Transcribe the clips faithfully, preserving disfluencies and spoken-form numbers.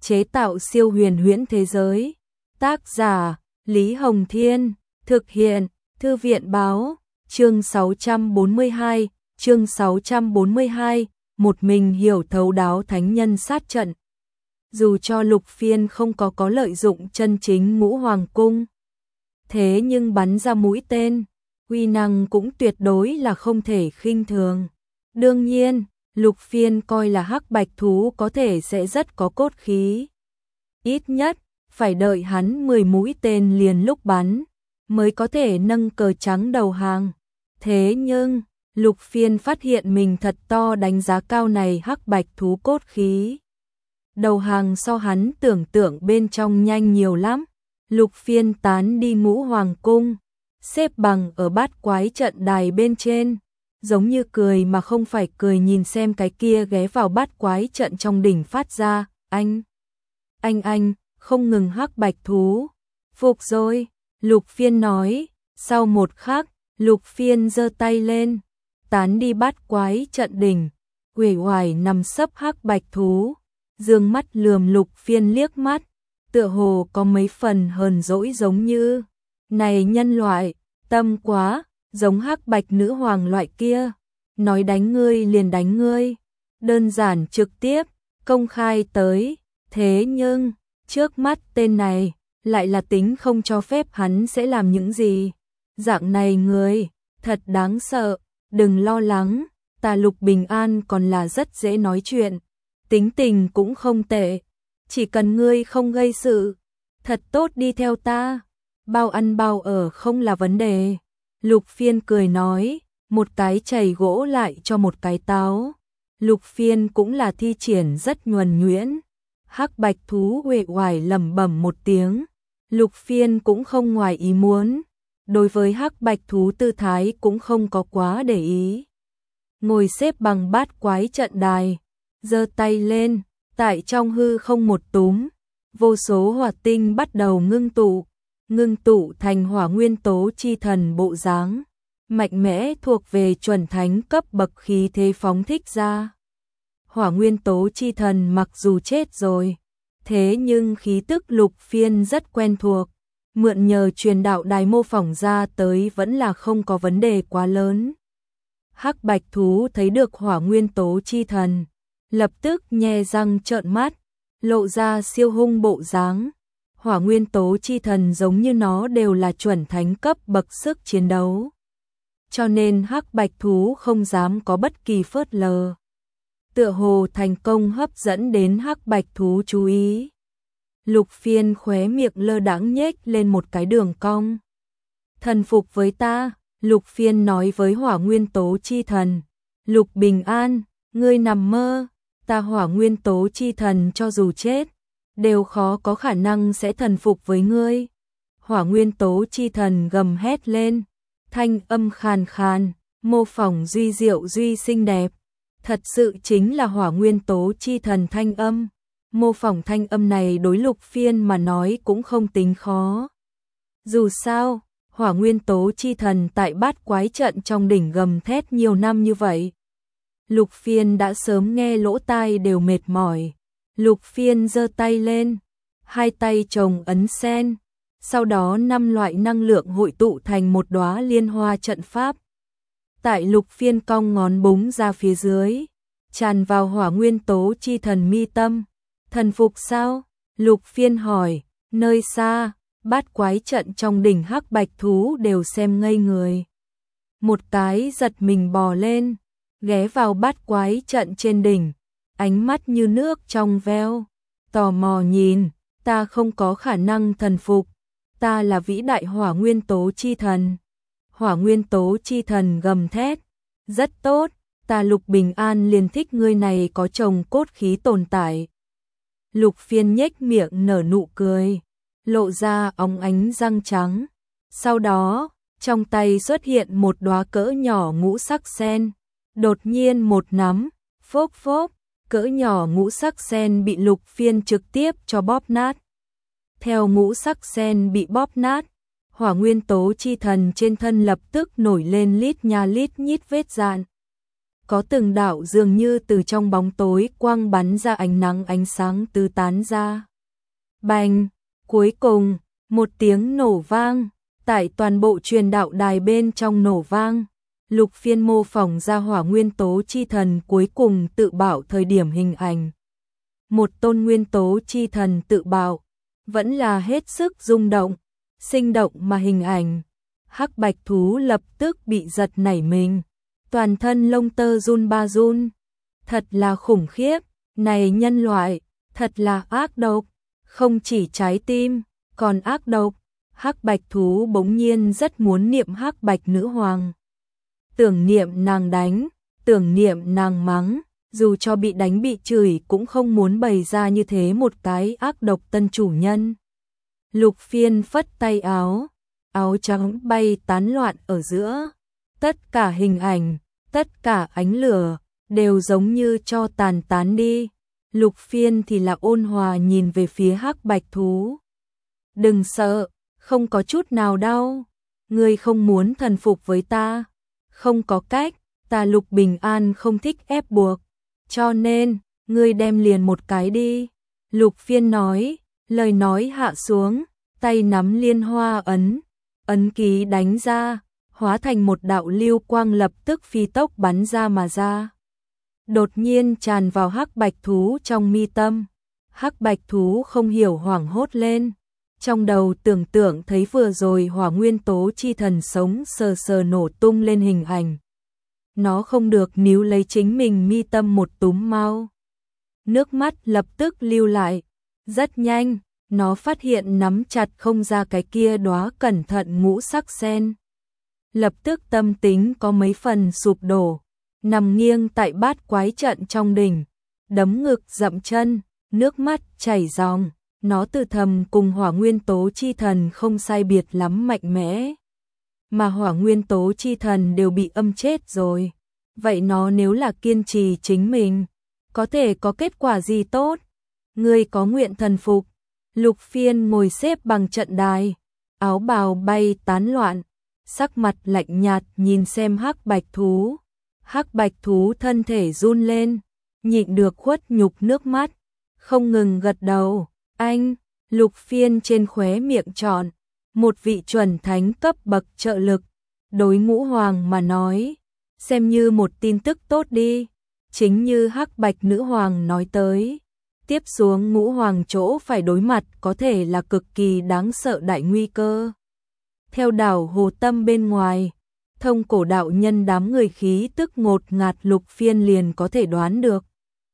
chế tạo siêu huyền huyễn thế giới. Tác giả Lý Hồng Thiên, thực hiện Thư viện Báo, chương sáu trăm bốn mươi hai, chương sáu trăm bốn mươi hai, một mình hiểu thấu đáo thánh nhân sát trận. Dù cho Lục Phiên không có có lợi dụng chân chính Ngũ Hoàng cung, thế nhưng bắn ra mũi tên, uy năng cũng tuyệt đối là không thể khinh thường. Đương nhiên, Lục Phiên coi là hắc bạch thú có thể sẽ rất có cốt khí. Ít nhất, phải đợi hắn mười mũi tên liền lúc bắn, mới có thể nâng cờ trắng đầu hàng. Thế nhưng, Lục Phiên phát hiện mình thật to đánh giá cao này hắc bạch thú cốt khí. Đầu hàng so hắn tưởng tượng bên trong nhanh nhiều lắm. Lục Phiên tán đi Ngũ Hoàng cung, xếp bằng ở bát quái trận đài bên trên, giống như cười mà không phải cười, nhìn xem cái kia ghé vào bát quái trận trong đỉnh phát ra, anh, anh anh, không ngừng hắc bạch thú. Phục rồi, Lục Phiên nói. Sau một khắc, Lục Phiên giơ tay lên, tán đi bát quái trận đỉnh, uể oải nằm sấp hắc bạch thú, dương mắt lườm Lục Phiên liếc mắt, tựa hồ có mấy phần hờn dỗi, giống như, này nhân loại, tâm quá, giống hắc bạch nữ hoàng loại kia, nói đánh ngươi liền đánh ngươi, đơn giản trực tiếp, công khai tới. Thế nhưng, trước mắt tên này, lại là tính không cho phép hắn sẽ làm những gì. Dạng này người, thật đáng sợ, đừng lo lắng, ta Lục Bình An còn là rất dễ nói chuyện, tính tình cũng không tệ, chỉ cần ngươi không gây sự, thật tốt đi theo ta, bao ăn bao ở không là vấn đề. Lục Phiên cười nói, một cái chày gỗ lại cho một cái táo. Lục Phiên cũng là thi triển rất nhuần nhuyễn. Hắc bạch thú uể oải lẩm bẩm một tiếng. Lục Phiên cũng không ngoài ý muốn, đối với hắc bạch thú tư thái cũng không có quá để ý. Ngồi xếp bằng bát quái trận đài, giơ tay lên, tại trong hư không một túm, vô số hỏa tinh bắt đầu ngưng tụ, ngưng tụ thành hỏa nguyên tố chi thần bộ dáng, mạnh mẽ thuộc về chuẩn thánh cấp bậc khí thế phóng thích ra. Hỏa nguyên tố chi thần mặc dù chết rồi, thế nhưng khí tức Lục Phiên rất quen thuộc, mượn nhờ truyền đạo đài mô phỏng ra tới vẫn là không có vấn đề quá lớn. Hắc bạch thú thấy được hỏa nguyên tố chi thần, lập tức nhe răng trợn mắt, lộ ra siêu hung bộ dáng. Hỏa nguyên tố chi thần giống như nó đều là chuẩn thánh cấp bậc sức chiến đấu, cho nên hắc bạch thú không dám có bất kỳ phớt lờ. Tựa hồ thành công hấp dẫn đến hắc bạch thú chú ý. Lục Phiên khóe miệng lơ đãng nhếch lên một cái đường cong. Thần phục với ta, Lục Phiên nói với hỏa nguyên tố chi thần. Lục Bình An, ngươi nằm mơ, ta hỏa nguyên tố chi thần cho dù chết, đều khó có khả năng sẽ thần phục với ngươi. Hỏa nguyên tố chi thần gầm hét lên, thanh âm khàn khàn, mô phỏng duy diệu duy xinh đẹp. Thật sự chính là hỏa nguyên tố chi thần thanh âm. Mô phỏng thanh âm này đối Lục Phiên mà nói cũng không tính khó. Dù sao, hỏa nguyên tố chi thần tại bát quái trận trong đỉnh gầm thét nhiều năm như vậy, Lục Phiên đã sớm nghe lỗ tai đều mệt mỏi. Lục Phiên giơ tay lên, hai tay chồng ấn sen, sau đó năm loại năng lượng hội tụ thành một đóa liên hoa trận pháp. Tại Lục Phiên cong ngón búng ra phía dưới, tràn vào hỏa nguyên tố chi thần mi tâm. Thần phục sao? Lục Phiên hỏi. Nơi xa, bát quái trận trong đỉnh hắc bạch thú đều xem ngây người. Một cái giật mình bò lên, ghé vào bát quái trận trên đỉnh, ánh mắt như nước trong veo, tò mò nhìn. Ta không có khả năng thần phục, ta là vĩ đại hỏa nguyên tố chi thần. Hỏa nguyên tố chi thần gầm thét, rất tốt, ta Lục Bình An liền thích ngươi này có chồng cốt khí tồn tại. Lục Phiên nhếch miệng nở nụ cười, lộ ra óng ánh răng trắng. Sau đó, trong tay xuất hiện một đóa cỡ nhỏ ngũ sắc sen, đột nhiên một nắm, phốc phốc, cỡ nhỏ ngũ sắc sen bị Lục Phiên trực tiếp cho bóp nát. Theo ngũ sắc sen bị bóp nát, hỏa nguyên tố chi thần trên thân lập tức nổi lên lít nha lít nhít vết dạn. có từng đạo dường như từ trong bóng tối quang bắn ra ánh nắng ánh sáng tứ tán ra. Bành, cuối cùng, một tiếng nổ vang, tại toàn bộ truyền đạo đài bên trong nổ vang. Lục Phiên mô phỏng ra hỏa nguyên tố chi thần cuối cùng tự bạo thời điểm hình ảnh. Một tôn nguyên tố chi thần tự bạo, vẫn là hết sức rung động, sinh động mà hình ảnh. Hắc bạch thú lập tức bị giật nảy mình, toàn thân lông tơ run ba run. Thật là khủng khiếp, này nhân loại, thật là ác độc, không chỉ trái tim, còn ác độc. Hắc bạch thú bỗng nhiên rất muốn niệm hắc bạch nữ hoàng. Tưởng niệm nàng đánh, tưởng niệm nàng mắng, dù cho bị đánh bị chửi cũng không muốn bày ra như thế một cái ác độc tân chủ nhân. Lục Phiên phất tay áo, áo trắng bay tán loạn ở giữa. Tất cả hình ảnh, tất cả ánh lửa, đều giống như cho tàn tán đi. Lục Phiên thì là ôn hòa nhìn về phía hắc bạch thú. Đừng sợ, không có chút nào đau. Ngươi không muốn thần phục với ta. Không có cách, ta Lục Bình An không thích ép buộc. Cho nên, ngươi đem liền một cái đi. Lục Phiên nói, lời nói hạ xuống, tay nắm liên hoa ấn. Ấn ký đánh ra, hóa thành một đạo lưu quang lập tức phi tốc bắn ra mà ra. Đột nhiên tràn vào hắc bạch thú trong mi tâm. Hắc bạch thú không hiểu hoảng hốt lên. Trong đầu tưởng tượng thấy vừa rồi hỏa nguyên tố chi thần sống sờ sờ nổ tung lên hình ảnh. Nó không được níu lấy chính mình mi tâm một túm mau. Nước mắt lập tức lưu lại. Rất nhanh, nó phát hiện nắm chặt không ra cái kia đóa cẩn thận ngũ sắc sen. Lập tức tâm tính có mấy phần sụp đổ. Nằm nghiêng tại bát quái trận trong đỉnh. Đấm ngực dậm chân, nước mắt chảy ròng. Nó từ thầm cùng hỏa nguyên tố chi thần không sai biệt lắm mạnh mẽ. Mà hỏa nguyên tố chi thần đều bị âm chết rồi. Vậy nó nếu là kiên trì chính mình, có thể có kết quả gì tốt? Ngươi có nguyện thần phục? Lục Phiên ngồi xếp bằng trận đài, áo bào bay tán loạn, sắc mặt lạnh nhạt nhìn xem hắc bạch thú. Hắc bạch thú thân thể run lên, nhịn được khuất nhục nước mắt, không ngừng gật đầu. Anh, Lục Phiên trên khóe miệng tròn, một vị chuẩn thánh cấp bậc trợ lực, đối ngũ hoàng mà nói, xem như một tin tức tốt đi, chính như hắc bạch nữ hoàng nói tới. Tiếp xuống ngũ hoàng chỗ phải đối mặt có thể là cực kỳ đáng sợ đại nguy cơ. Theo đảo Hồ Tâm bên ngoài, thông cổ đạo nhân đám người khí tức ngột ngạt Lục Phiên liền có thể đoán được.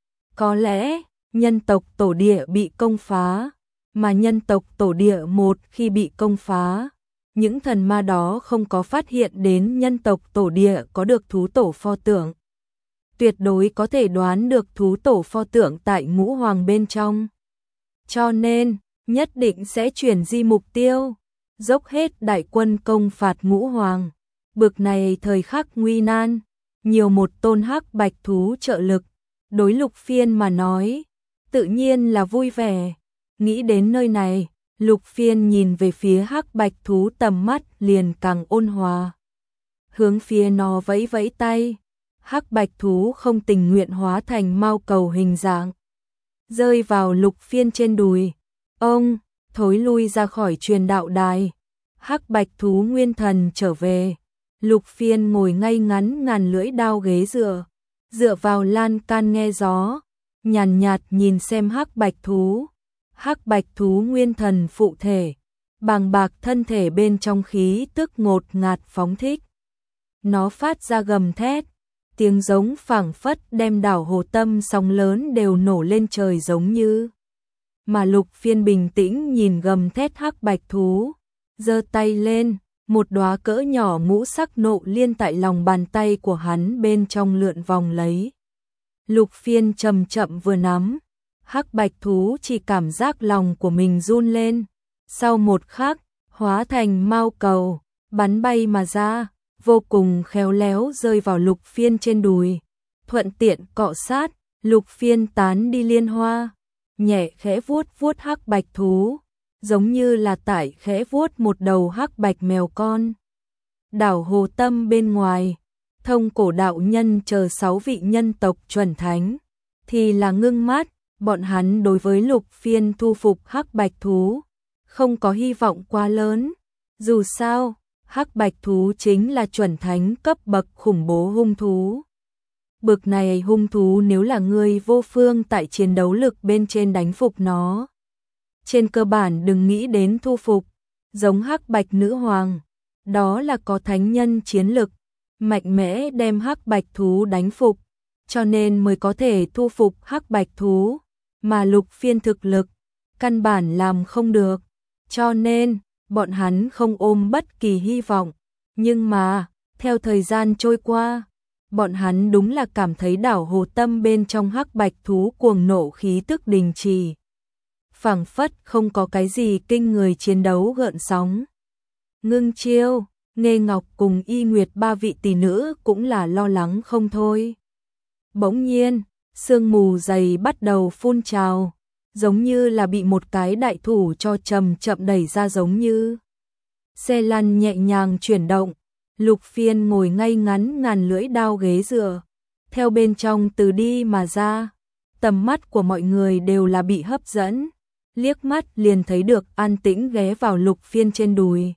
Có lẽ, nhân tộc tổ địa bị công phá, mà nhân tộc tổ địa một khi bị công phá, những thần ma đó không có phát hiện đến nhân tộc tổ địa có được thú tổ pho tượng. Tuyệt đối có thể đoán được thú tổ pho tượng tại ngũ hoàng bên trong. Cho nên, nhất định sẽ chuyển di mục tiêu, dốc hết đại quân công phạt ngũ hoàng. Bực này thời khắc nguy nan, nhiều một tôn hắc bạch thú trợ lực, đối Lục Phiên mà nói, tự nhiên là vui vẻ. Nghĩ đến nơi này, Lục Phiên nhìn về phía hắc bạch thú tầm mắt liền càng ôn hòa. Hướng phía nó vẫy vẫy tay, hắc bạch thú không tình nguyện hóa thành mao cầu hình dạng, rơi vào Lục Phiên trên đùi. Ông, thối lui ra khỏi truyền đạo đài. Hắc bạch thú nguyên thần trở về. Lục Phiên ngồi ngay ngắn ngàn lưỡi đao ghế dựa, dựa vào lan can nghe gió, nhàn nhạt nhìn xem hắc bạch thú. Hắc bạch thú nguyên thần phụ thể, bàng bạc thân thể bên trong khí tức ngột ngạt phóng thích. Nó phát ra gầm thét, tiếng giống phảng phất đem đảo Hồ Tâm sóng lớn đều nổ lên trời giống như. Mà Lục Phiên bình tĩnh nhìn gầm thét hắc bạch thú, giơ tay lên, một đóa cỡ nhỏ ngũ sắc nộ liên tại lòng bàn tay của hắn bên trong lượn vòng lấy. Lục Phiên chậm chậm vừa nắm, hắc bạch thú chỉ cảm giác lòng của mình run lên, sau một khắc, hóa thành mao cầu, bắn bay mà ra, vô cùng khéo léo rơi vào Lục Phiên trên đùi, thuận tiện cọ sát. Lục Phiên tán đi liên hoa, nhẹ khẽ vuốt vuốt hắc bạch thú, giống như là tại khẽ vuốt một đầu hắc bạch mèo con. Đảo Hồ Tâm bên ngoài, Thông Cổ đạo nhân chờ sáu vị nhân tộc chuẩn thánh, thì là ngưng mắt, bọn hắn đối với Lục Phiên thu phục hắc bạch thú, không có hy vọng quá lớn. Dù sao, hắc bạch thú chính là chuẩn thánh cấp bậc khủng bố hung thú. Bực này hung thú nếu là người vô phương tại chiến đấu lực bên trên đánh phục nó, trên cơ bản đừng nghĩ đến thu phục, giống hắc bạch nữ hoàng, đó là có thánh nhân chiến lực, mạnh mẽ đem hắc bạch thú đánh phục, cho nên mới có thể thu phục hắc bạch thú, mà Lục Phiên thực lực, căn bản làm không được, cho nên, bọn hắn không ôm bất kỳ hy vọng, nhưng mà, theo thời gian trôi qua, bọn hắn đúng là cảm thấy đảo hồ tâm bên trong hắc bạch thú cuồng nộ khí tức đình trì. Phảng phất không có cái gì kinh người chiến đấu gợn sóng. Ngưng Chiêu, Nghê Ngọc cùng Y Nguyệt ba vị tỷ nữ cũng là lo lắng không thôi. Bỗng nhiên, sương mù dày bắt đầu phun trào, giống như là bị một cái đại thủ cho chậm chậm đẩy ra giống như. Xe lăn nhẹ nhàng chuyển động, Lục Phiên ngồi ngay ngắn ngàn lưỡi đao ghế dựa, theo bên trong từ đi mà ra, tầm mắt của mọi người đều là bị hấp dẫn, liếc mắt liền thấy được an tĩnh ghé vào Lục Phiên trên đùi.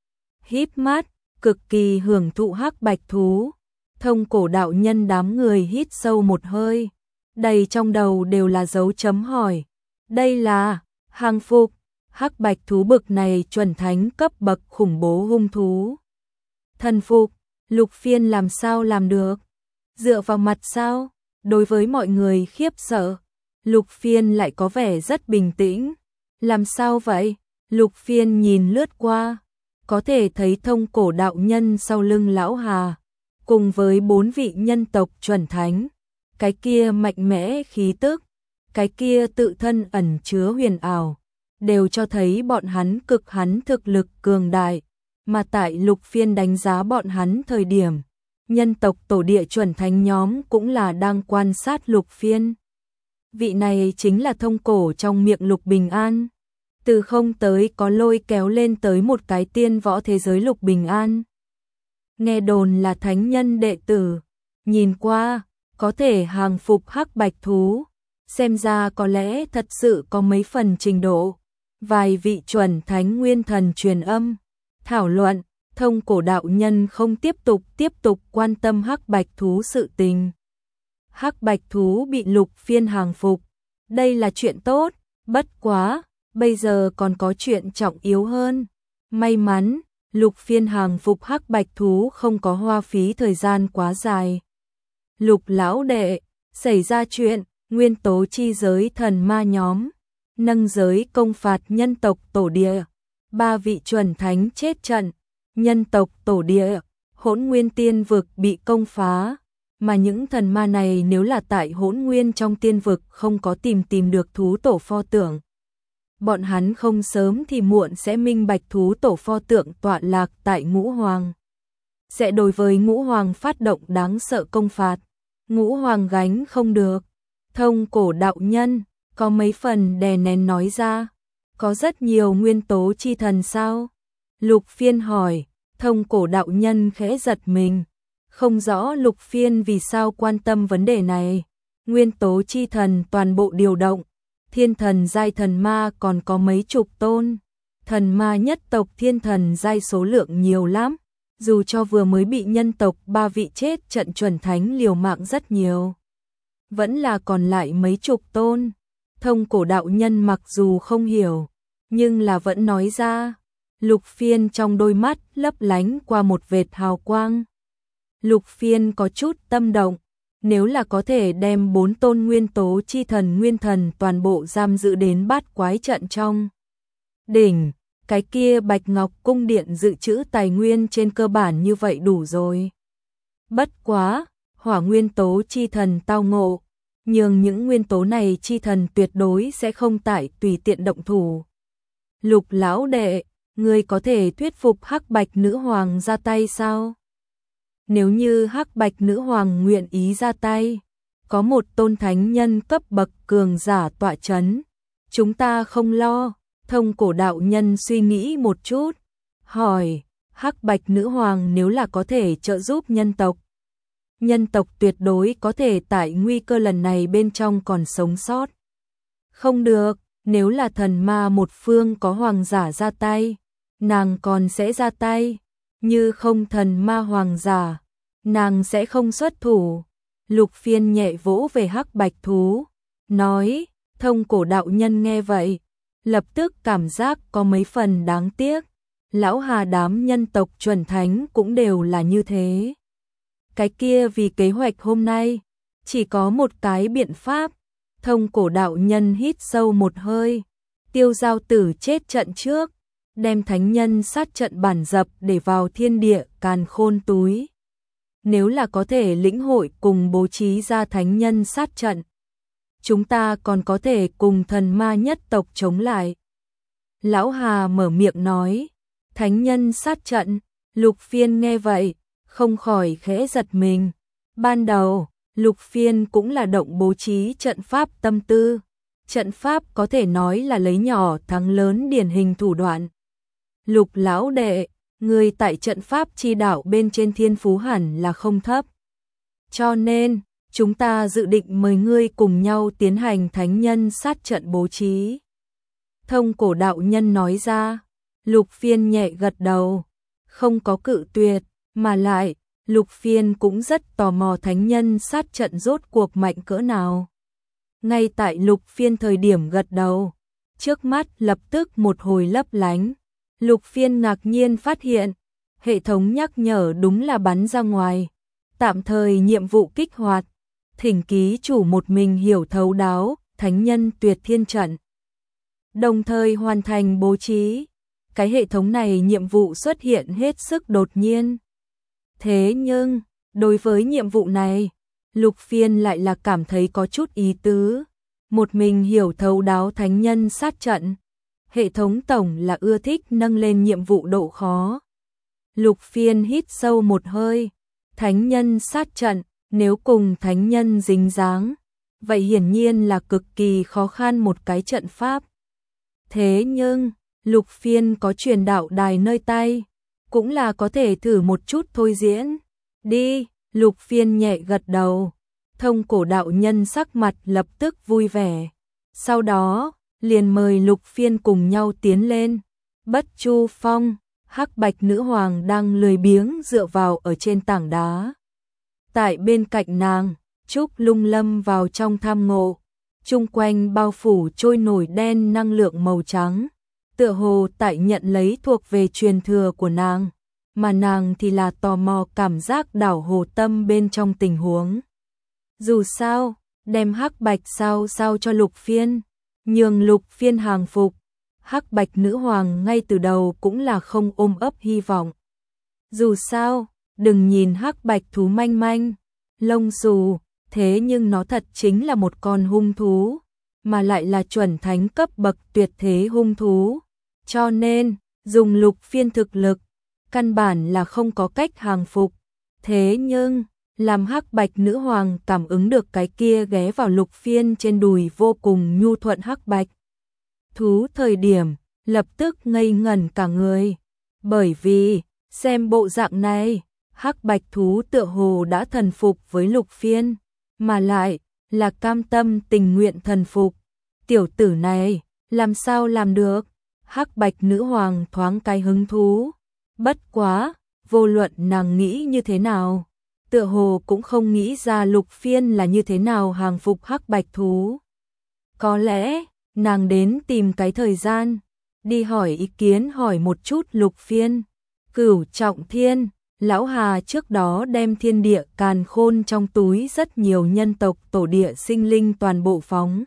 Híp mắt, cực kỳ hưởng thụ hắc bạch thú, Thông Cổ đạo nhân đám người hít sâu một hơi, đầy trong đầu đều là dấu chấm hỏi. Đây là hàng phục, hắc bạch thú bực này chuẩn thánh cấp bậc khủng bố hung thú. Thần phục, Lục Phiên làm sao làm được? Dựa vào mặt sao? Đối với mọi người khiếp sợ, Lục Phiên lại có vẻ rất bình tĩnh. Làm sao vậy? Lục Phiên nhìn lướt qua, có thể thấy Thông Cổ đạo nhân sau lưng lão Hà, cùng với bốn vị nhân tộc chuẩn thánh, cái kia mạnh mẽ khí tức, cái kia tự thân ẩn chứa huyền ảo, đều cho thấy bọn hắn cực hắn thực lực cường đại, mà tại Lục Phiên đánh giá bọn hắn thời điểm, nhân tộc tổ địa chuẩn thánh nhóm cũng là đang quan sát Lục Phiên. Vị này chính là Thông Cổ trong miệng Lục Bình An, từ không tới có lôi kéo lên tới một cái tiên võ thế giới Lục Bình An. Nghe đồn là thánh nhân đệ tử, nhìn qua, có thể hàng phục hắc bạch thú, xem ra có lẽ thật sự có mấy phần trình độ. Vài vị chuẩn thánh nguyên thần truyền âm, thảo luận, Thông Cổ đạo nhân không tiếp tục tiếp tục quan tâm hắc bạch thú sự tình. Hắc bạch thú bị Lục Phiên hàng phục, đây là chuyện tốt, bất quá, bây giờ còn có chuyện trọng yếu hơn. May mắn, Lục Phiên hàng phục hắc bạch thú không có hoa phí thời gian quá dài. Lục lão đệ, xảy ra chuyện, nguyên tố chi giới thần ma nhóm, nâng giới công phạt nhân tộc tổ địa, ba vị chuẩn thánh chết trận, nhân tộc tổ địa, Hỗn Nguyên tiên vực bị công phá, mà những thần ma này nếu là tại Hỗn Nguyên trong tiên vực không có tìm tìm được thú tổ pho tượng, bọn hắn không sớm thì muộn sẽ minh bạch thú tổ pho tượng tọa lạc tại Ngũ Hoàng, sẽ đối với Ngũ Hoàng phát động đáng sợ công phạt. Ngũ Hoàng gánh không được. Thông Cổ đạo nhân có mấy phần đè nén nói ra, có rất nhiều nguyên tố chi thần sao? Lục Phiên hỏi. Thông Cổ đạo nhân khẽ giật mình, không rõ Lục Phiên vì sao quan tâm vấn đề này. Nguyên tố chi thần toàn bộ điều động, thiên thần giai thần ma còn có mấy chục tôn, thần ma nhất tộc thiên thần giai số lượng nhiều lắm, dù cho vừa mới bị nhân tộc ba vị chết trận chuẩn thánh liều mạng rất nhiều, vẫn là còn lại mấy chục tôn. Thông Cổ đạo nhân mặc dù không hiểu, nhưng là vẫn nói ra. Lục Phiên trong đôi mắt lấp lánh qua một vệt hào quang. Lục Phiên có chút tâm động, nếu là có thể đem bốn tôn nguyên tố chi thần nguyên thần toàn bộ giam giữ đến bát quái trận trong đỉnh, cái kia Bạch Ngọc cung điện dự trữ tài nguyên trên cơ bản như vậy đủ rồi. Bất quá, hỏa nguyên tố chi thần tao ngộ, nhưng những nguyên tố này chi thần tuyệt đối sẽ không tại tùy tiện động thủ. Lục lão đệ, ngươi có thể thuyết phục Hắc Bạch nữ hoàng ra tay sao? Nếu như Hắc Bạch nữ hoàng nguyện ý ra tay, có một tôn thánh nhân cấp bậc cường giả tọa chấn, chúng ta không lo. Thông Cổ đạo nhân suy nghĩ một chút, hỏi, Hắc Bạch nữ hoàng nếu là có thể trợ giúp nhân tộc, nhân tộc tuyệt đối có thể tại nguy cơ lần này bên trong còn sống sót. Không được, nếu là thần ma một phương có hoàng giả ra tay, nàng còn sẽ ra tay, như không thần ma hoàng giả, nàng sẽ không xuất thủ. Lục Phiên nhẹ vỗ về hắc bạch thú, nói, Thông Cổ đạo nhân nghe vậy, lập tức cảm giác có mấy phần đáng tiếc, lão Hà đám nhân tộc chuẩn thánh cũng đều là như thế. Cái kia vì kế hoạch hôm nay, chỉ có một cái biện pháp. Thông Cổ đạo nhân hít sâu một hơi, Tiêu Giao Tử chết trận trước, đem thánh nhân sát trận bản dập để vào thiên địa càn khôn túi. Nếu là có thể lĩnh hội cùng bố trí ra thánh nhân sát trận, chúng ta còn có thể cùng thần ma nhất tộc chống lại. Lão Hà mở miệng nói, thánh nhân sát trận. Lục Phiên nghe vậy, không khỏi khẽ giật mình. Ban đầu, Lục Phiên cũng là động bố trí trận pháp tâm tư. Trận pháp có thể nói là lấy nhỏ thắng lớn điển hình thủ đoạn. Lục lão đệ, người tại trận pháp chi đạo bên trên thiên phú hẳn là không thấp. Cho nên, chúng ta dự định mời ngươi cùng nhau tiến hành thánh nhân sát trận bố trí. Thông Cổ đạo nhân nói ra. Lục Phiên nhẹ gật đầu, không có cự tuyệt, mà lại, Lục Phiên cũng rất tò mò thánh nhân sát trận rốt cuộc mạnh cỡ nào. Ngay tại Lục Phiên thời điểm gật đầu, trước mắt lập tức một hồi lấp lánh. Lục Phiên ngạc nhiên phát hiện, hệ thống nhắc nhở đúng là bắn ra ngoài. Tạm thời nhiệm vụ kích hoạt, thỉnh ký chủ một mình hiểu thấu đáo, thánh nhân tuyệt thiên trận. Đồng thời hoàn thành bố trí. Cái hệ thống này nhiệm vụ xuất hiện hết sức đột nhiên. Thế nhưng, đối với nhiệm vụ này, Lục Phiên lại là cảm thấy có chút ý tứ. Một mình hiểu thấu đáo thánh nhân sát trận. Hệ thống tổng là ưa thích nâng lên nhiệm vụ độ khó. Lục Phiên hít sâu một hơi. Thánh nhân sát trận, nếu cùng thánh nhân dính dáng, vậy hiển nhiên là cực kỳ khó khăn một cái trận pháp. Thế nhưng, Lục Phiên có truyền đạo đài nơi tay, cũng là có thể thử một chút thôi diễn. Đi, Lục Phiên nhẹ gật đầu. Thông Cổ đạo nhân sắc mặt lập tức vui vẻ. Sau đó, liền mời Lục Phiên cùng nhau tiến lên. Bất Chu Phong, hắc bạch nữ hoàng đang lười biếng dựa vào ở trên tảng đá. Tại bên cạnh nàng, Trúc Lung lâm vào trong tham ngộ. Chung quanh bao phủ trôi nổi đen năng lượng màu trắng. Tựa hồ tại nhận lấy thuộc về truyền thừa của nàng, mà nàng thì là tò mò cảm giác đảo hồ tâm bên trong tình huống. Dù sao, đem hắc bạch sao sao cho Lục Phiên, nhường Lục Phiên hàng phục. Hắc bạch nữ hoàng ngay từ đầu cũng là không ôm ấp hy vọng. Dù sao, đừng nhìn hắc bạch thú manh manh, lông xù, thế nhưng nó thật chính là một con hung thú, mà lại là chuẩn thánh cấp bậc tuyệt thế hung thú. Cho nên, dùng Lục Phiên thực lực, căn bản là không có cách hàng phục. Thế nhưng, làm hắc bạch nữ hoàng cảm ứng được cái kia ghé vào Lục Phiên trên đùi vô cùng nhu thuận hắc bạch thú thời điểm, lập tức ngây ngẩn cả người. Bởi vì, xem bộ dạng này, hắc bạch thú tựa hồ đã thần phục với Lục Phiên, mà lại là cam tâm tình nguyện thần phục. Tiểu tử này, làm sao làm được? Hắc bạch nữ hoàng thoáng cái hứng thú. Bất quá, vô luận nàng nghĩ như thế nào, tựa hồ cũng không nghĩ ra Lục Phiên là như thế nào hàng phục hắc bạch thú. Có lẽ, nàng đến tìm cái thời gian, đi hỏi ý kiến hỏi một chút Lục Phiên. Cửu Trọng Thiên, lão Hà trước đó đem thiên địa càn khôn trong túi rất nhiều nhân tộc tổ địa sinh linh toàn bộ phóng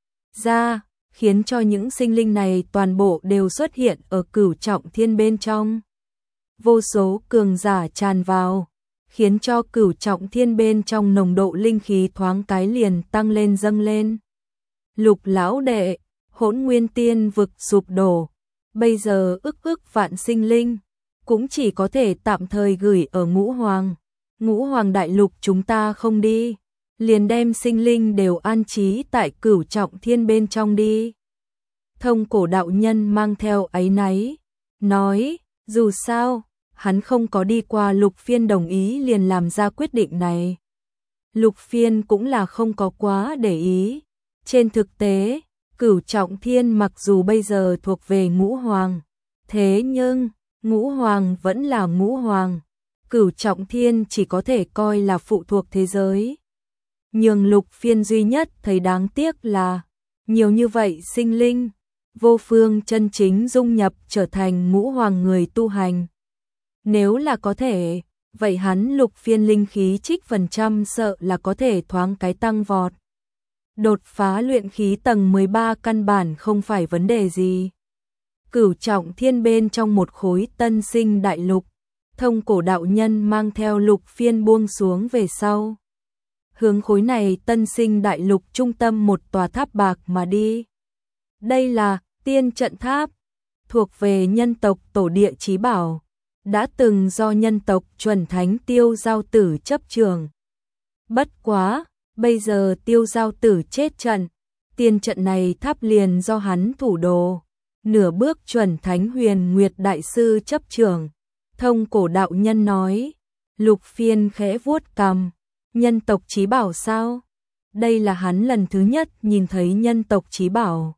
ra, khiến cho những sinh linh này toàn bộ đều xuất hiện ở Cửu Trọng Thiên bên trong. Vô số cường giả tràn vào, khiến cho Cửu Trọng Thiên bên trong nồng độ linh khí thoáng cái liền tăng lên dâng lên. Lục lão đệ, Hỗn Nguyên Tiên vực sụp đổ, bây giờ ức ức vạn sinh linh, cũng chỉ có thể tạm thời gửi ở Ngũ Hoàng. Ngũ Hoàng đại lục chúng ta không đi, liền đem sinh linh đều an trí tại Cửu Trọng Thiên bên trong đi. Thông Cổ đạo nhân mang theo áy náy, nói, dù sao, hắn không có đi qua Lục Phiên đồng ý liền làm ra quyết định này. Lục Phiên cũng là không có quá để ý. Trên thực tế, Cửu Trọng Thiên mặc dù bây giờ thuộc về Ngũ Hoàng, thế nhưng Ngũ Hoàng vẫn là Ngũ Hoàng. Cửu Trọng Thiên chỉ có thể coi là phụ thuộc thế giới. Nhưng Lục Phiên duy nhất thấy đáng tiếc là nhiều như vậy sinh linh, vô phương chân chính dung nhập trở thành Ngũ Hoàng người tu hành. Nếu là có thể, vậy hắn Lục Phiên linh khí trích phần trăm sợ là có thể thoáng cái tăng vọt. Đột phá luyện khí tầng mười ba căn bản không phải vấn đề gì. Cửu Trọng Thiên bên trong một khối tân sinh đại lục, Thông Cổ đạo nhân mang theo Lục Phiên buông xuống về sau. Hướng khối này tân sinh đại lục trung tâm một tòa tháp bạc mà đi. Đây là Tiên Trận Tháp, thuộc về nhân tộc tổ địa chí bảo, đã từng do nhân tộc chuẩn thánh Tiêu Giao Tử chấp trường. Bất quá, bây giờ Tiêu Giao Tử chết trận, tiên trận này tháp liền do hắn thủ đồ, nửa bước chuẩn thánh Huyền Nguyệt đại sư chấp trường. Thông Cổ đạo nhân nói. Lục Phiên khẽ vuốt cằm, nhân tộc chí bảo sao? Đây là hắn lần thứ nhất nhìn thấy nhân tộc chí bảo.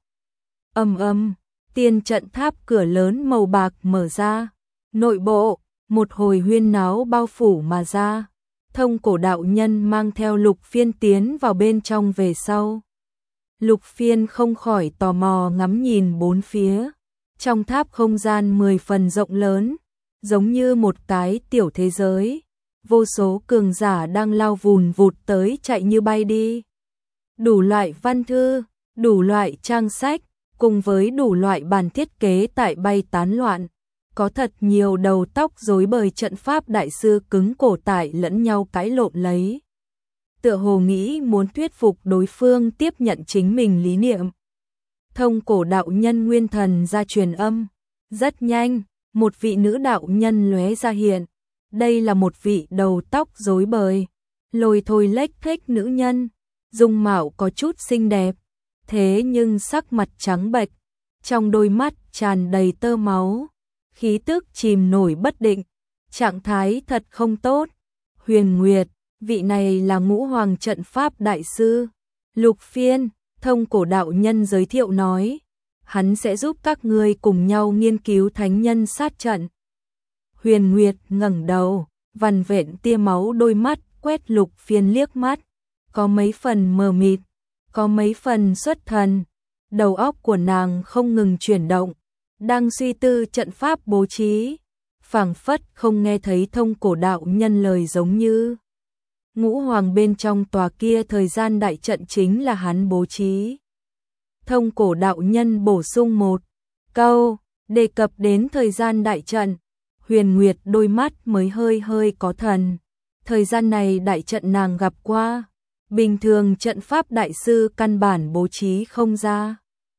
Ầm ầm, tiên trận tháp cửa lớn màu bạc mở ra, nội bộ một hồi huyên náo bao phủ mà ra. Thông Cổ đạo nhân mang theo Lục Phiên tiến vào bên trong về sau. Lục Phiên không khỏi tò mò ngắm nhìn bốn phía. Trong tháp không gian mười phần rộng lớn, giống như một cái tiểu thế giới. Vô số cường giả đang lao vùn vụt tới chạy như bay đi. Đủ loại văn thư, đủ loại trang sách, cùng với đủ loại bàn thiết kế tại bay tán loạn. Có thật nhiều đầu tóc rối bời trận pháp đại sư cứng cổ tại lẫn nhau cãi lộn lấy. Tựa hồ nghĩ muốn thuyết phục đối phương tiếp nhận chính mình lý niệm. Thông Cổ đạo nhân nguyên thần ra truyền âm. Rất nhanh, một vị nữ đạo nhân lóe ra hiện. Đây là một vị đầu tóc rối bời, lôi thôi lếch thếch nữ nhân, dung mạo có chút xinh đẹp, thế nhưng sắc mặt trắng bệch, trong đôi mắt tràn đầy tơ máu, khí tức chìm nổi bất định, trạng thái thật không tốt. Huyền Nguyệt, vị này là Ngũ Hoàng trận pháp đại sư. Lục Phiên, Thông Cổ đạo nhân giới thiệu nói, hắn sẽ giúp các ngươi cùng nhau nghiên cứu thánh nhân sát trận. Huyền Nguyệt ngẩng đầu, vằn vện tia máu đôi mắt quét Lục Phiên liếc mắt, có mấy phần mờ mịt, có mấy phần xuất thần. Đầu óc của nàng không ngừng chuyển động, đang suy tư trận pháp bố trí, phảng phất không nghe thấy Thông Cổ đạo nhân lời giống như. Ngũ Hoàng bên trong tòa kia thời gian đại trận chính là hắn bố trí. Thông Cổ đạo nhân bổ sung một câu, đề cập đến thời gian đại trận. Huyền Nguyệt đôi mắt mới hơi hơi có thần. Thời gian này đại trận nàng gặp qua, bình thường trận pháp đại sư căn bản bố trí không ra.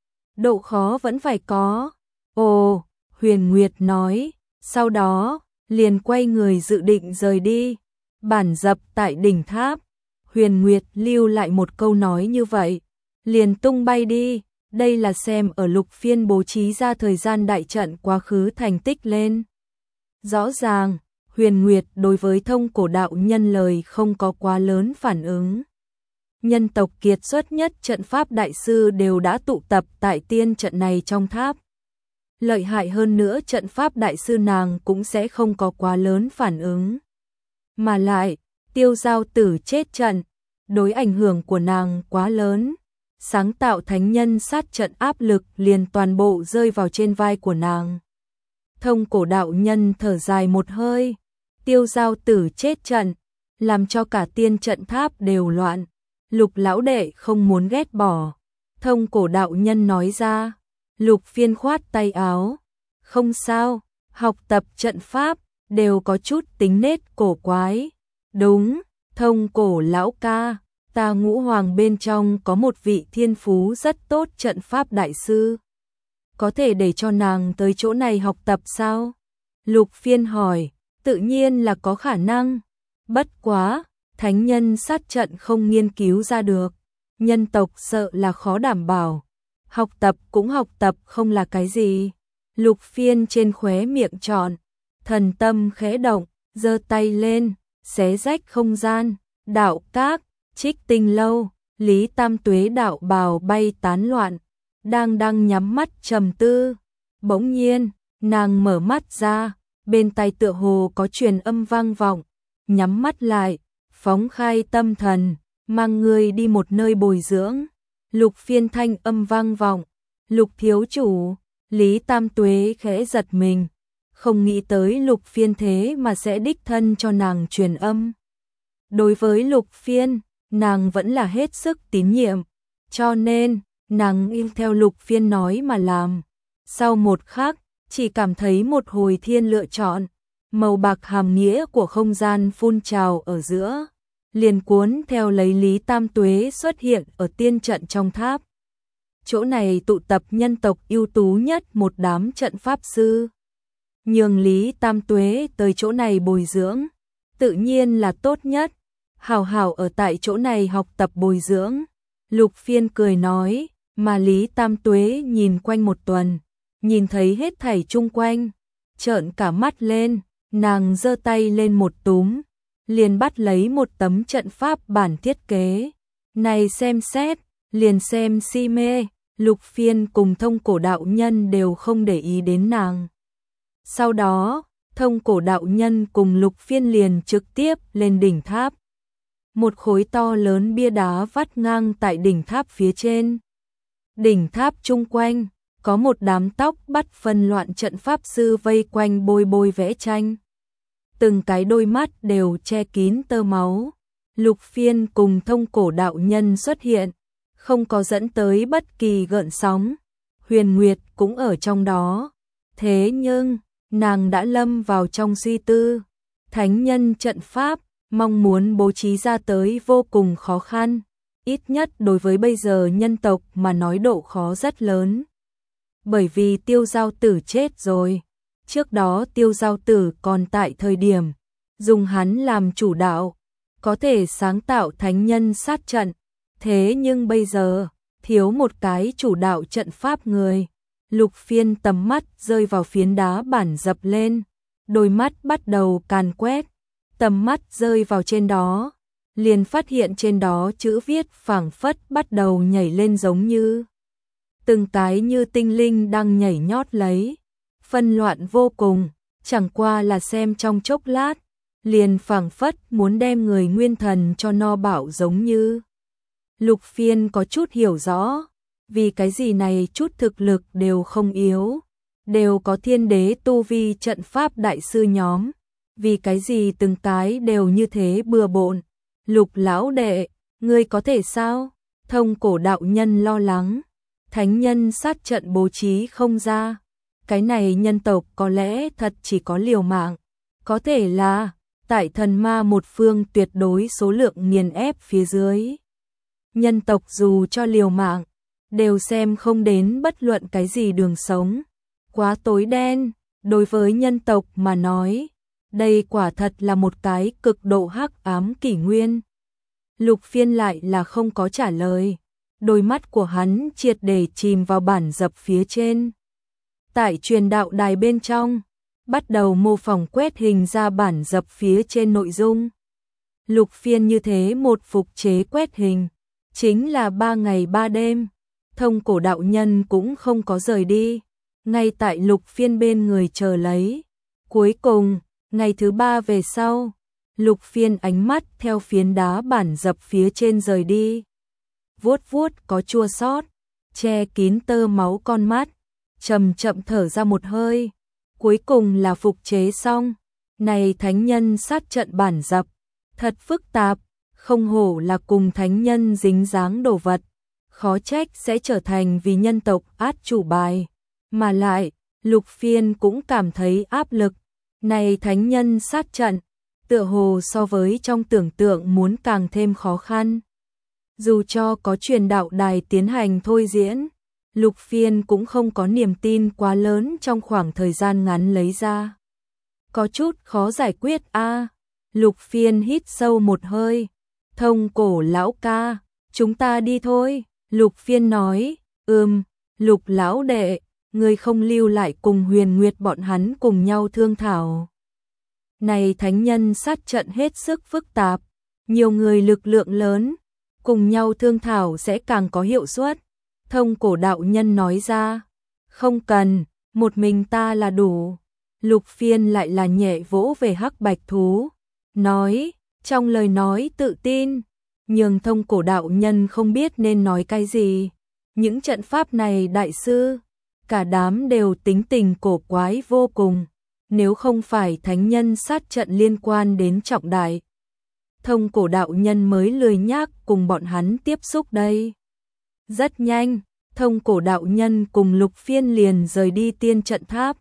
Độ khó vẫn phải có. Ồ, Huyền Nguyệt nói, sau đó, liền quay người dự định rời đi. Bản dập tại đỉnh tháp. Huyền Nguyệt lưu lại một câu nói như vậy, liền tung bay đi. Đây là xem ở Lục Phiên bố trí ra thời gian đại trận quá khứ thành tích lên. Rõ ràng, Huyền Nguyệt đối với Thông Cổ đạo nhân lời không có quá lớn phản ứng. Nhân tộc kiệt xuất nhất trận pháp đại sư đều đã tụ tập tại tiên trận này trong tháp. Lợi hại hơn nữa trận pháp đại sư nàng cũng sẽ không có quá lớn phản ứng. Mà lại, Tiêu Giao Tử chết trận, đối ảnh hưởng của nàng quá lớn. Sáng tạo thánh nhân sát trận áp lực liền toàn bộ rơi vào trên vai của nàng. Thông Cổ đạo nhân thở dài một hơi, Tiêu Giao Tử chết trận, làm cho cả tiên trận tháp đều loạn. Lục lão đệ không muốn ghét bỏ. Thông Cổ đạo nhân nói ra. Lục Phiên khoát tay áo. Không sao, học tập trận pháp, đều có chút tính nết cổ quái. Đúng, Thông Cổ lão ca, ta Ngũ Hoàng bên trong có một vị thiên phú rất tốt trận pháp đại sư. Có thể để cho nàng tới chỗ này học tập sao? Lục Phiên hỏi, tự nhiên là có khả năng. Bất quá, thánh nhân sát trận không nghiên cứu ra được. Nhân tộc sợ là khó đảm bảo. Học tập cũng học tập không là cái gì. Lục Phiên trên khóe miệng tròn, thần tâm khẽ động, giơ tay lên, xé rách không gian, đạo các, Trích Tinh lâu, Lý Tam Tuế đạo bào bay tán loạn, đang đang nhắm mắt trầm tư. Bỗng nhiên, nàng mở mắt ra, bên tai tựa hồ có truyền âm vang vọng, nhắm mắt lại, phóng khai tâm thần, mang người đi một nơi bồi dưỡng. Lục Phiên thanh âm vang vọng, Lục thiếu chủ. Lý Tam Tuế khẽ giật mình, không nghĩ tới Lục Phiên thế mà sẽ đích thân cho nàng truyền âm. Đối với Lục Phiên, nàng vẫn là hết sức tín nhiệm, cho nên nàng y theo Lục Phiên nói mà làm. Sau một khắc, chỉ cảm thấy một hồi thiên lựa chọn, màu bạc hàm nghĩa của không gian phun trào ở giữa, liền cuốn theo lấy Lý Tam Tuế xuất hiện ở tiên trận trong tháp. Chỗ này tụ tập nhân tộc ưu tú nhất một đám trận pháp sư. Nhường Lý Tam Tuế tới chỗ này bồi dưỡng, tự nhiên là tốt nhất. Hảo hảo ở tại chỗ này học tập bồi dưỡng. Lục Phiên cười nói, mà Lý Tam Tuế nhìn quanh một tuần, nhìn thấy hết thảy chung quanh, trợn cả mắt lên, nàng giơ tay lên một túm, liền bắt lấy một tấm trận pháp bản thiết kế. Này xem xét, liền xem si mê, Lục Phiên cùng Thông Cổ đạo nhân đều không để ý đến nàng. Sau đó, Thông Cổ đạo nhân cùng Lục Phiên liền trực tiếp lên đỉnh tháp. Một khối to lớn bia đá vắt ngang tại đỉnh tháp phía trên. Đỉnh tháp chung quanh, có một đám tóc bắt phân loạn trận pháp sư vây quanh bôi bôi vẽ tranh. Từng cái đôi mắt đều che kín tơ máu. Lục Phiên cùng Thông Cổ đạo nhân xuất hiện, không có dẫn tới bất kỳ gợn sóng. Huyền Nguyệt cũng ở trong đó. Thế nhưng, nàng đã lâm vào trong suy tư. Thánh nhân trận pháp, mong muốn bố trí ra tới vô cùng khó khăn. Ít nhất đối với bây giờ nhân tộc mà nói độ khó rất lớn. Bởi vì Tiêu Giao Tử chết rồi. Trước đó Tiêu Giao Tử còn tại thời điểm, dùng hắn làm chủ đạo, có thể sáng tạo thánh nhân sát trận. Thế nhưng bây giờ, thiếu một cái chủ đạo trận pháp người. Lục Phiên tầm mắt rơi vào phiến đá bản dập lên, đôi mắt bắt đầu càn quét, tầm mắt rơi vào trên đó, liền phát hiện trên đó chữ viết phảng phất bắt đầu nhảy lên giống như từng cái như tinh linh đang nhảy nhót lấy, phân loạn vô cùng, chẳng qua là xem trong chốc lát, liền phảng phất muốn đem người nguyên thần cho no bảo giống như. Lục Phiên có chút hiểu rõ, vì cái gì này chút thực lực đều không yếu, đều có thiên đế tu vi trận pháp đại sư nhóm, vì cái gì từng cái đều như thế bừa bộn. Lục lão đệ, ngươi có thể sao? Thông Cổ đạo nhân lo lắng, thánh nhân sát trận bố trí không ra, cái này nhân tộc có lẽ thật chỉ có liều mạng, có thể là tại thần ma một phương tuyệt đối số lượng nghiền ép phía dưới. Nhân tộc dù cho liều mạng, đều xem không đến bất luận cái gì đường sống. Quá tối đen, đối với nhân tộc mà nói, đây quả thật là một cái cực độ hắc ám kỷ nguyên. Lục Phiên lại là không có trả lời, đôi mắt của hắn triệt để chìm vào bản dập phía trên. Tại truyền đạo đài bên trong, bắt đầu mô phỏng quét hình ra bản dập phía trên nội dung. Lục Phiên như thế một phục chế quét hình, chính là ba ngày ba đêm. Thông Cổ đạo nhân cũng không có rời đi, ngay tại Lục Phiên bên người chờ lấy. Cuối cùng, ngày thứ ba về sau, Lục Phiên ánh mắt theo phiến đá bản dập phía trên rời đi. Vuốt vuốt có chua xót, che kín tơ máu con mắt, chậm chậm thở ra một hơi. Cuối cùng là phục chế xong. Này thánh nhân sát trận bản dập, thật phức tạp, không hổ là cùng thánh nhân dính dáng đồ vật, khó trách sẽ trở thành vì nhân tộc át chủ bài. Mà lại, Lục Phiên cũng cảm thấy áp lực. Này thánh nhân sát trận, tựa hồ so với trong tưởng tượng muốn càng thêm khó khăn. Dù cho có truyền đạo đài tiến hành thôi diễn, Lục Phiên cũng không có niềm tin quá lớn trong khoảng thời gian ngắn lấy ra. Có chút khó giải quyết a. À. Lục Phiên hít sâu một hơi. Thông Cổ lão ca, chúng ta đi thôi. Lục Phiên nói, ừm, Lục lão đệ, ngươi không lưu lại cùng Huyền Nguyệt bọn hắn cùng nhau thương thảo. Này thánh nhân sát trận hết sức phức tạp, nhiều người lực lượng lớn, cùng nhau thương thảo sẽ càng có hiệu suất. Thông cổ đạo nhân nói ra, không cần, một mình ta là đủ. Lục Phiên lại là nhẹ vỗ về hắc bạch thú, nói, trong lời nói tự tin, nhường thông cổ đạo nhân không biết nên nói cái gì. Những trận pháp này đại sư, cả đám đều tính tình cổ quái vô cùng, nếu không phải thánh nhân sát trận liên quan đến trọng đại, thông cổ đạo nhân mới lười nhác cùng bọn hắn tiếp xúc đây. Rất nhanh, thông cổ đạo nhân cùng Lục Phiên liền rời đi tiên trận tháp.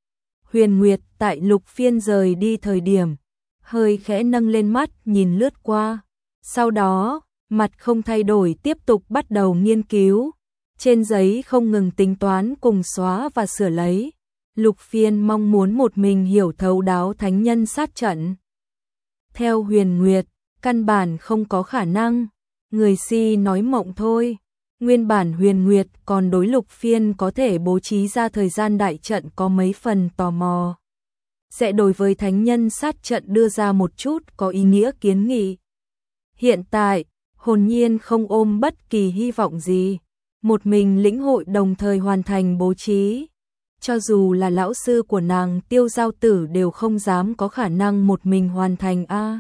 Huyền Nguyệt tại Lục Phiên rời đi thời điểm, hơi khẽ nâng lên mắt nhìn lướt qua, sau đó, mặt không thay đổi tiếp tục bắt đầu nghiên cứu, trên giấy không ngừng tính toán cùng xóa và sửa lấy. Lục Phiên mong muốn một mình hiểu thấu đáo thánh nhân sát trận. Theo Huyền Nguyệt, căn bản không có khả năng, người si nói mộng thôi. Nguyên bản Huyền Nguyệt còn đối Lục Phiên có thể bố trí ra thời gian đại trận có mấy phần tò mò. Sẽ đối với thánh nhân sát trận đưa ra một chút có ý nghĩa kiến nghị. Hiện tại, hồn nhiên không ôm bất kỳ hy vọng gì, một mình lĩnh hội đồng thời hoàn thành bố trí. Cho dù là lão sư của nàng Tiêu Giao Tử đều không dám có khả năng một mình hoàn thành a.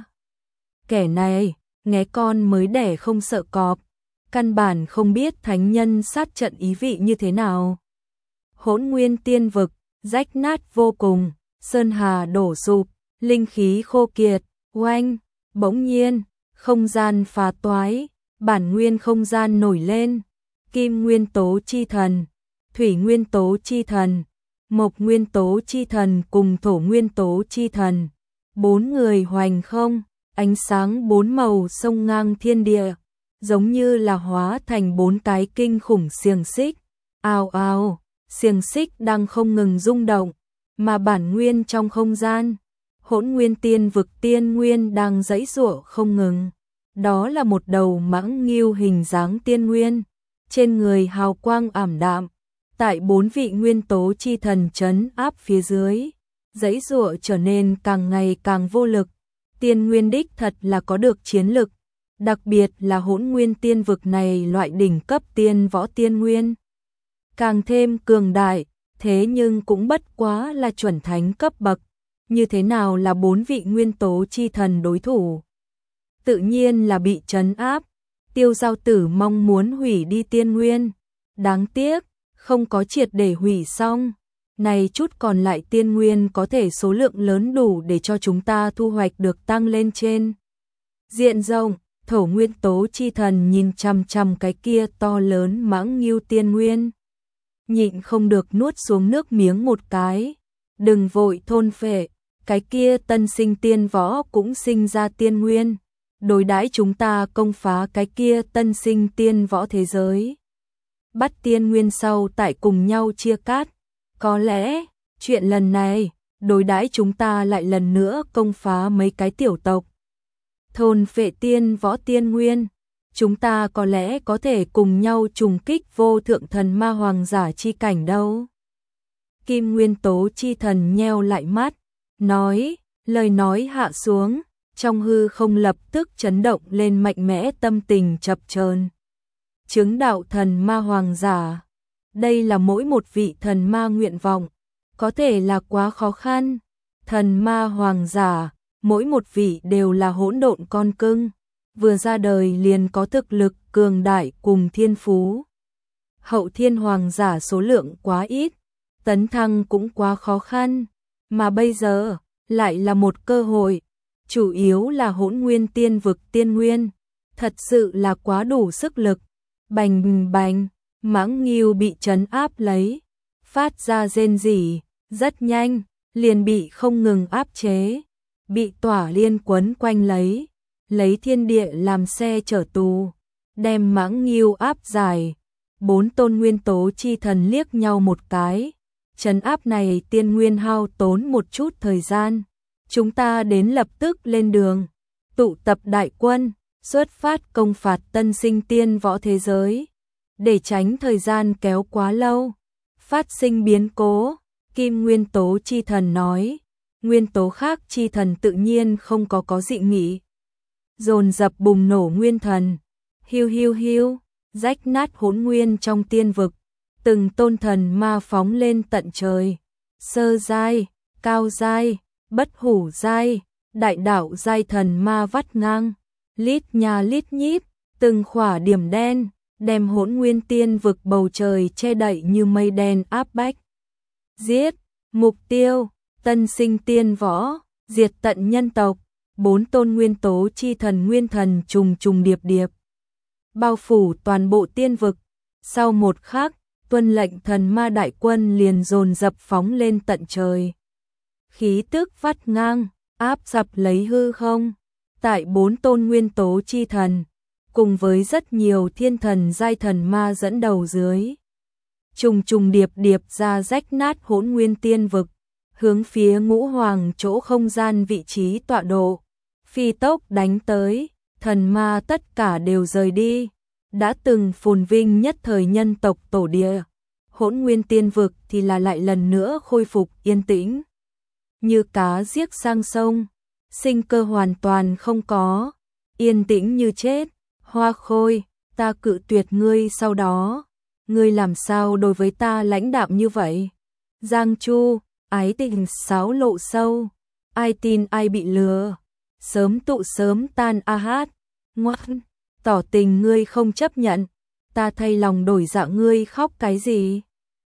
Kẻ này, nghé con mới đẻ không sợ cọp, căn bản không biết thánh nhân sát trận ý vị như thế nào. Hỗn Nguyên Tiên Vực, rách nát vô cùng, sơn hà đổ sụp, linh khí khô kiệt, oanh, bỗng nhiên, không gian phá toái, bản nguyên không gian nổi lên, kim nguyên tố chi thần, thủy nguyên tố chi thần, mộc nguyên tố chi thần cùng thổ nguyên tố chi thần, bốn người hoành không, ánh sáng bốn màu sông ngang thiên địa, giống như là hóa thành bốn cái kinh khủng xiềng xích, ào ào, xiềng xích đang không ngừng rung động, mà bản nguyên trong không gian, Hỗn Nguyên Tiên Vực tiên nguyên đang giãy giụa không ngừng. Đó là một đầu mãng nghiêu hình dáng tiên nguyên, trên người hào quang ảm đạm, tại bốn vị nguyên tố chi thần trấn áp phía dưới, giãy giụa trở nên càng ngày càng vô lực. Tiên nguyên đích thật là có được chiến lực, đặc biệt là Hỗn Nguyên Tiên Vực này loại đỉnh cấp tiên võ tiên nguyên, càng thêm cường đại, thế nhưng cũng bất quá là chuẩn thánh cấp bậc, như thế nào là bốn vị nguyên tố chi thần đối thủ? Tự nhiên là bị trấn áp. Tiêu Giao Tử mong muốn hủy đi tiên nguyên, đáng tiếc, không có triệt để hủy xong. Này chút còn lại tiên nguyên có thể số lượng lớn đủ để cho chúng ta thu hoạch được tăng lên trên diện rộng. Thổ nguyên tố chi thần nhìn chằm chằm cái kia to lớn mãng nghiêu tiên nguyên, nhịn không được nuốt xuống nước miếng một cái. Đừng vội thôn phệ, cái kia tân sinh tiên võ cũng sinh ra tiên nguyên, đối đãi chúng ta công phá cái kia tân sinh tiên võ thế giới, bắt tiên nguyên sau tại cùng nhau chia cát. Có lẽ, chuyện lần này, đối đãi chúng ta lại lần nữa công phá mấy cái tiểu tộc, thôn phệ tiên võ tiên nguyên, chúng ta có lẽ có thể cùng nhau trùng kích vô thượng thần ma hoàng giả chi cảnh đâu. Kim nguyên tố chi thần nheo lại mắt, nói, lời nói hạ xuống, trong hư không lập tức chấn động lên mạnh mẽ, tâm tình chập chờn. Chứng đạo thần ma hoàng giả, đây là mỗi một vị thần ma nguyện vọng, có thể là quá khó khăn. Thần ma hoàng giả, mỗi một vị đều là hỗn độn con cưng, vừa ra đời liền có thực lực cường đại cùng thiên phú. Hậu thiên hoàng giả số lượng quá ít, tấn thăng cũng quá khó khăn, mà bây giờ lại là một cơ hội, chủ yếu là Hỗn Nguyên Tiên Vực tiên nguyên, thật sự là quá đủ sức lực. Bành bành, mãng nghiêu bị trấn áp lấy, phát ra rên rỉ, rất nhanh, liền bị không ngừng áp chế, bị tỏa liên quấn quanh lấy, lấy thiên địa làm xe chở tù, đem mãng nghiêu áp giải. Bốn tôn nguyên tố chi thần liếc nhau một cái, trấn áp này tiên nguyên hao tốn một chút thời gian, chúng ta đến lập tức lên đường, tụ tập đại quân, xuất phát công phạt tân sinh tiên võ thế giới, để tránh thời gian kéo quá lâu, phát sinh biến cố. Kim nguyên tố chi thần nói, nguyên tố khác chi thần tự nhiên không có có dị nghị, dồn dập bùng nổ nguyên thần, Hiu hiu hiu, rách nát hỗn nguyên trong tiên vực, từng tôn thần ma phóng lên tận trời. Sơ giai, cao giai, bất hủ giai, đại đạo giai thần ma vắt ngang, lít nhà lít nhít, từng khỏa điểm đen, đem hỗn nguyên tiên vực bầu trời che đậy như mây đen áp bách. Giết, mục tiêu, tân sinh tiên võ, diệt tận nhân tộc, bốn tôn nguyên tố chi thần nguyên thần trùng trùng điệp điệp, bao phủ toàn bộ tiên vực. Sau một khắc, tuân lệnh thần ma đại quân liền dồn dập phóng lên tận trời. Khí tức vắt ngang, áp sập lấy hư không, tại bốn tôn nguyên tố chi thần, cùng với rất nhiều thiên thần giai thần ma dẫn đầu dưới. Trùng trùng điệp điệp ra rách nát hỗn nguyên tiên vực, hướng phía ngũ hoàng chỗ không gian vị trí tọa độ, phi tốc đánh tới, thần ma tất cả đều rời đi. Đã từng phồn vinh nhất thời nhân tộc tổ địa, hỗn nguyên tiên vực thì là lại lần nữa khôi phục yên tĩnh. Như cá giếc sang sông, sinh cơ hoàn toàn không có, yên tĩnh như chết. Hoa Khôi, ta cự tuyệt ngươi sau đó, ngươi làm sao đối với ta lãnh đạm như vậy? Giang Chu, ái tình sáo lộ sâu, ai tin ai bị lừa, sớm tụ sớm tan a hát, ngoan, tỏ tình ngươi không chấp nhận, ta thay lòng đổi dạ ngươi khóc cái gì?